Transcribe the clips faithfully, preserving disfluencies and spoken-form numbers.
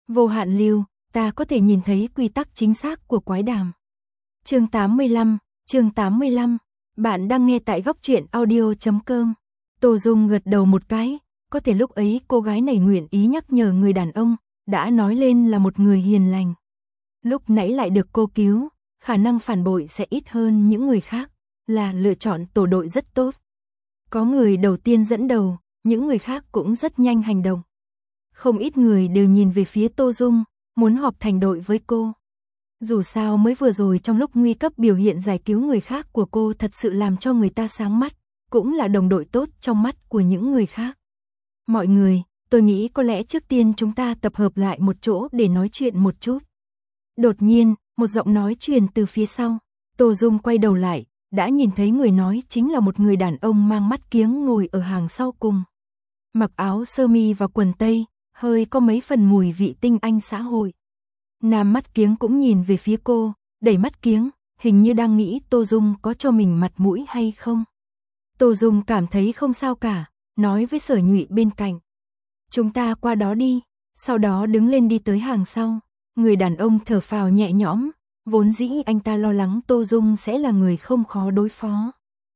Vô hạn lưu, ta có thể nhìn thấy quy tắc chính xác của quái đàm. Chương tám mươi lăm, chương tám mươi lăm, bạn đang nghe tại góc truyện audio chấm com. Tô Dung gật đầu một cái, có thể lúc ấy cô gái này nguyện ý nhắc nhở người đàn ông, đã nói lên là một người hiền lành. Lúc nãy lại được cô cứu, khả năng phản bội sẽ ít hơn những người khác, là lựa chọn tổ đội rất tốt. Có người đầu tiên dẫn đầu, những người khác cũng rất nhanh hành động. Không ít người đều nhìn về phía Tô Dung, muốn họp thành đội với cô. Dù sao mới vừa rồi trong lúc nguy cấp biểu hiện giải cứu người khác của cô thật sự làm cho người ta sáng mắt, cũng là đồng đội tốt trong mắt của những người khác. Mọi người, tôi nghĩ có lẽ trước tiên chúng ta tập hợp lại một chỗ để nói chuyện một chút. Đột nhiên, một giọng nói truyền từ phía sau. Tô Dung quay đầu lại, đã nhìn thấy người nói chính là một người đàn ông mang mắt kiếng ngồi ở hàng sau cùng. Mặc áo sơ mi và quần tây, hơi có mấy phần mùi vị tinh anh xã hội. Nam mắt kiếng cũng nhìn về phía cô, đẩy mắt kiếng, hình như đang nghĩ Tô Dung có cho mình mặt mũi hay không. Tô Dung cảm thấy không sao cả, nói với Sở Nhụy bên cạnh. Chúng ta qua đó đi, sau đó đứng lên đi tới hàng sau. Người đàn ông thở phào nhẹ nhõm, vốn dĩ anh ta lo lắng Tô Dung sẽ là người không khó đối phó.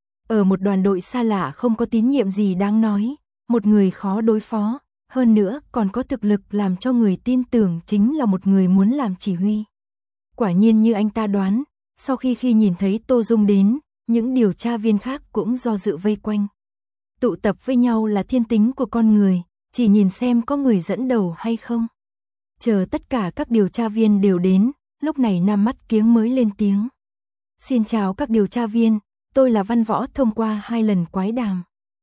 Ở một đoàn đội xa lạ không có tín nhiệm gì đáng nói, một người khó đối phó, hơn nữa còn có thực lực làm cho người tin tưởng chính là một người muốn làm chỉ huy. Quả nhiên như anh ta đoán, sau khi khi nhìn thấy Tô Dung đến, những điều tra viên khác cũng do dự vây quanh. Tụ tập với nhau là thiên tính của con người, chỉ nhìn xem có người dẫn đầu hay không. Chờ tất cả các điều tra viên đều đến, lúc này Nam mắt kiếng mới lên tiếng. Xin chào các điều tra viên, tôi là Văn Võ thông qua hai lần quái đàm.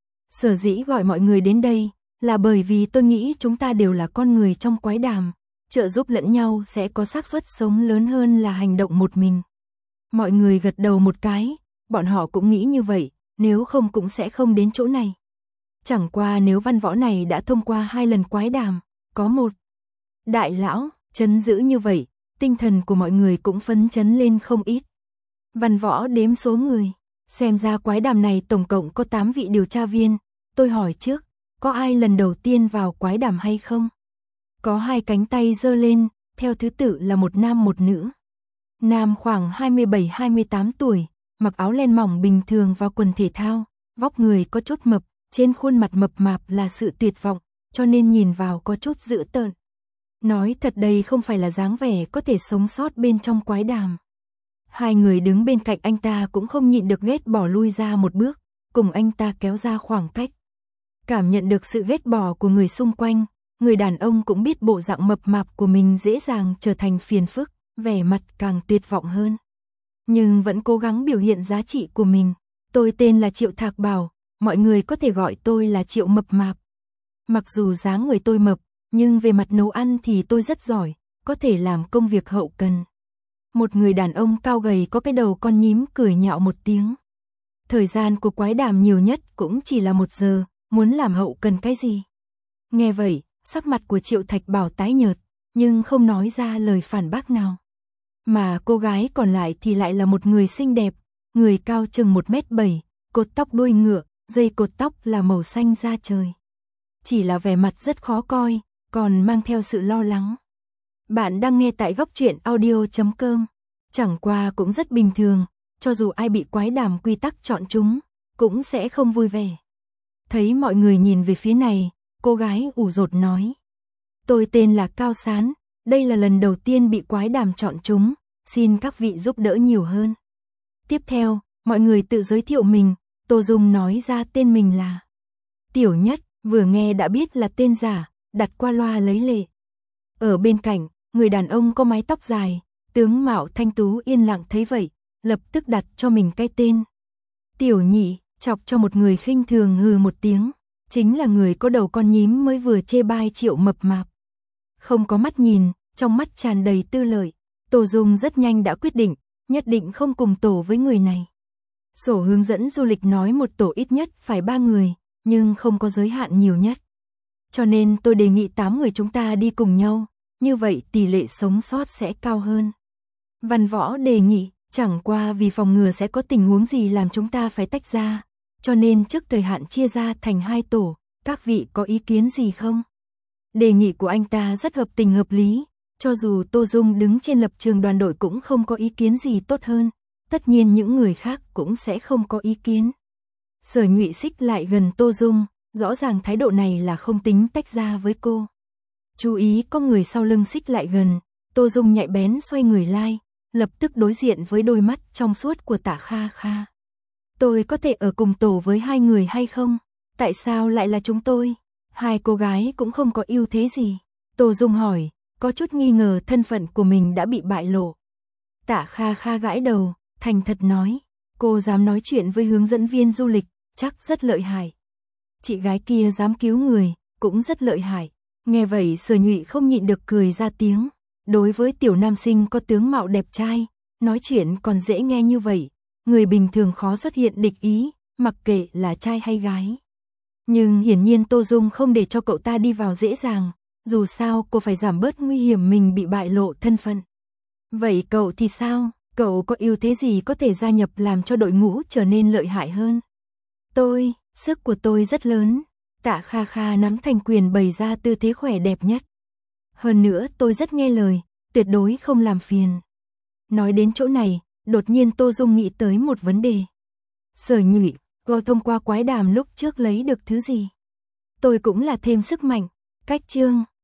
Sở dĩ gọi mọi người đến đây, là bởi vì tôi nghĩ chúng ta đều là con người trong quái đàm, trợ giúp lẫn nhau sẽ có xác suất sống lớn hơn là hành động một mình. Mọi người gật đầu một cái, bọn họ cũng nghĩ như vậy, nếu không cũng sẽ không đến chỗ này. Chẳng qua nếu Văn Võ này đã thông qua hai lần quái đàm, có một đại lão chấn giữ như vậy, tinh thần của mọi người cũng phấn chấn lên không ít. Văn Võ đếm số người, xem ra quái đàm này tổng cộng có tám vị điều tra viên, tôi hỏi trước, có ai lần đầu tiên vào quái đàm hay không? Có hai cánh tay giơ lên, theo thứ tự là một nam một nữ. Nam khoảng hai mươi bảy hai mươi tám tuổi, mặc áo len mỏng bình thường và quần thể thao, vóc người có chút mập, trên khuôn mặt mập mạp là sự tuyệt vọng, cho nên nhìn vào có chút dữ tợn. Nói thật đây không phải là dáng vẻ có thể sống sót bên trong quái đàm. Hai người đứng bên cạnh anh ta cũng không nhịn được ghét bỏ lui ra một bước, cùng anh ta kéo ra khoảng cách. Cảm nhận được sự ghét bỏ của người xung quanh, người đàn ông cũng biết bộ dạng mập mạp của mình dễ dàng trở thành phiền phức, vẻ mặt càng tuyệt vọng hơn. Nhưng vẫn cố gắng biểu hiện giá trị của mình. Tôi tên là Triệu Thạc Bảo, mọi người có thể gọi tôi là Triệu Mập Mạp. Mặc dù dáng người tôi mập, nhưng về mặt nấu ăn thì tôi rất giỏi, có thể làm công việc hậu cần. Một người đàn ông cao gầy có cái đầu con nhím cười nhạo một tiếng. Thời gian của quái đàm nhiều nhất cũng chỉ là một giờ, muốn làm hậu cần cái gì? Nghe vậy, sắc mặt của Triệu Thạch Bảo tái nhợt, nhưng không nói ra lời phản bác nào. Mà cô gái còn lại thì lại là một người xinh đẹp, người cao chừng một mét bảy, cột tóc đuôi ngựa, dây cột tóc là màu xanh da trời. Chỉ là vẻ mặt rất khó coi, còn mang theo sự lo lắng. Bạn đang nghe tại góc truyện audio chấm com. Chẳng qua cũng rất bình thường, cho dù ai bị quái đàm quy tắc chọn chúng, cũng sẽ không vui vẻ. Thấy mọi người nhìn về phía này, cô gái ủ rột nói. Tôi tên là Cao Sán, đây là lần đầu tiên bị quái đàm chọn chúng, xin các vị giúp đỡ nhiều hơn. Tiếp theo, mọi người tự giới thiệu mình, Tô Dung nói ra tên mình là Tiểu Nhất, vừa nghe đã biết là tên giả, đặt qua loa lấy lệ. Ở bên cạnh, người đàn ông có mái tóc dài, tướng mạo thanh tú yên lặng thấy vậy, lập tức đặt cho mình cái tên. Tiểu Nhị, chọc cho một người khinh thường hừ một tiếng, chính là người có đầu con nhím mới vừa chê bai Triệu Mập Mạp. Không có mắt nhìn, trong mắt tràn đầy tư lợi, Tô Dung rất nhanh đã quyết định, nhất định không cùng tổ với người này. Sổ hướng dẫn du lịch nói một tổ ít nhất phải ba người, nhưng không có giới hạn nhiều nhất. Cho nên tôi đề nghị tám người chúng ta đi cùng nhau, như vậy tỷ lệ sống sót sẽ cao hơn. Văn Võ đề nghị, chẳng qua vì phòng ngừa sẽ có tình huống gì làm chúng ta phải tách ra, cho nên trước thời hạn chia ra thành hai tổ, các vị có ý kiến gì không? Đề nghị của anh ta rất hợp tình hợp lý, cho dù Tô Dung đứng trên lập trường đoàn đội cũng không có ý kiến gì tốt hơn, tất nhiên những người khác cũng sẽ không có ý kiến. Sở Nhụy xích lại gần Tô Dung, rõ ràng thái độ này là không tính tách ra với cô. Chú ý có người sau lưng xích lại gần, Tô Dung nhạy bén xoay người lai, lập tức đối diện với đôi mắt trong suốt của Tạ Kha Kha. Tôi có thể ở cùng tổ với hai người hay không? Tại sao lại là chúng tôi? Hai cô gái cũng không có ưu thế gì. Tô Dung hỏi, có chút nghi ngờ thân phận của mình đã bị bại lộ. Tạ Kha Kha gãi đầu, thành thật nói, cô dám nói chuyện với hướng dẫn viên du lịch, chắc rất lợi hại. Chị gái kia dám cứu người, cũng rất lợi hại. Nghe vậy Sở Nhụy không nhịn được cười ra tiếng. Đối với tiểu nam sinh có tướng mạo đẹp trai, nói chuyện còn dễ nghe như vậy, người bình thường khó xuất hiện địch ý, mặc kệ là trai hay gái. Nhưng hiển nhiên Tô Dung không để cho cậu ta đi vào dễ dàng, dù sao cô phải giảm bớt nguy hiểm mình bị bại lộ thân phận. Vậy cậu thì sao? Cậu có ưu thế gì có thể gia nhập làm cho đội ngũ trở nên lợi hại hơn? Tôi, sức của tôi rất lớn. Tạ Kha Kha nắm thành quyền bày ra tư thế khỏe đẹp nhất. Hơn nữa tôi rất nghe lời, tuyệt đối không làm phiền. Nói đến chỗ này, đột nhiên Tô Dung nghĩ tới một vấn đề. Sở Nhụy, cô thông qua quái đàm lúc trước lấy được thứ gì? Tôi cũng là thêm sức mạnh, cách chương.